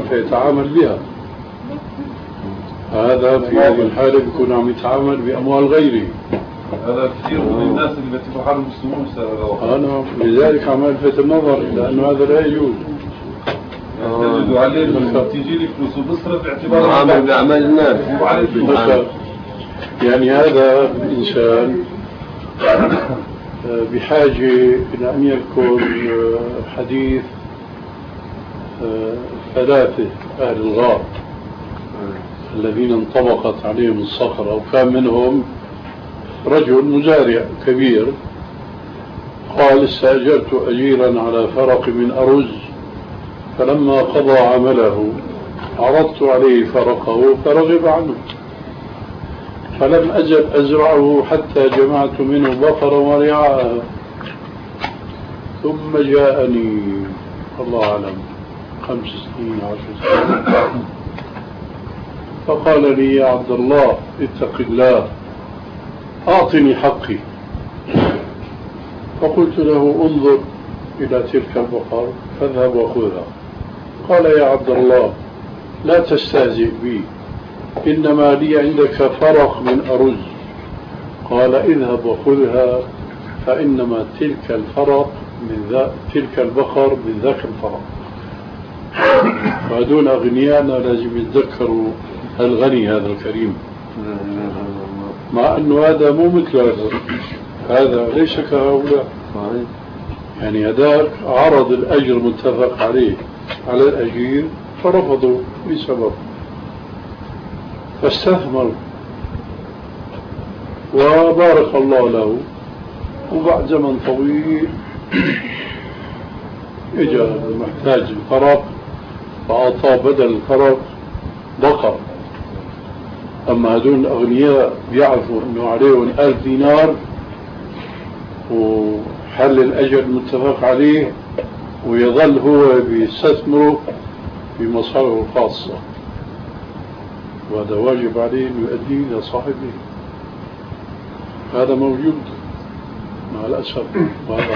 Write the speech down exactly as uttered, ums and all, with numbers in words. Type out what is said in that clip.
فيتعامل بها. هذا في هذه الحالة بيكون عم يتعامل بأموال غيره. هذا كثير من الناس اللي بتفحروا المسلمون أنا لذلك عم ألفت النظر لأنه هذا لا يجوز. تجدوا عليه تيجي لي فلوس وبصرف باعتبار عامل بأعمال الناس. يعني هذا الإنسان بحاجة إلى أن يذكر حديث ثلاثة أهل الغار الذين انطبقت عليهم الصخرة، وكان منهم رجل مزارع كبير قال استأجرت أجيرا على فرق من أرز، فلما قضى عمله عرضت عليه فرقه فرغب عنه، فلم أزل أزرعه حتى جمعت منه بقرا ورعاءها، ثم جاءني الله أعلم خمس سنين عشر سنين فقال لي يا عبد الله اتق الله أعطني حقي. فقلت له انظر إلى تلك البقر فاذهب وخذها. قال يا عبد الله لا تستهزئ بي، إنما لي عندك فرق من أرز. قال اذهب وخذها فإنما تلك الفرق من ذا تلك البقر من ذاك الفرق. وهذول أغنياءنا لازم يتذكروا الغني هذا الكريم، مع أنه هذا مو مثل هذا، هذا ليس كهؤلاء. يعني هذاك عرض الأجر متفق عليه على الأجير فرفضوا بسبب، فاستثمر وبارك الله له، وبعد زمن طويل اجى محتاج الفرق فأعطاه بدل الفرق بقر. أما هذول الأغنياء بيعرفوا أنه عليهم ألف دينار وحل الأجر المتفق عليه، ويظل هو بيستثمره بمصالحه الخاصة، وهذا واجب عليه أن يؤديه إلى صاحبه. هذا موجود مع الأسف.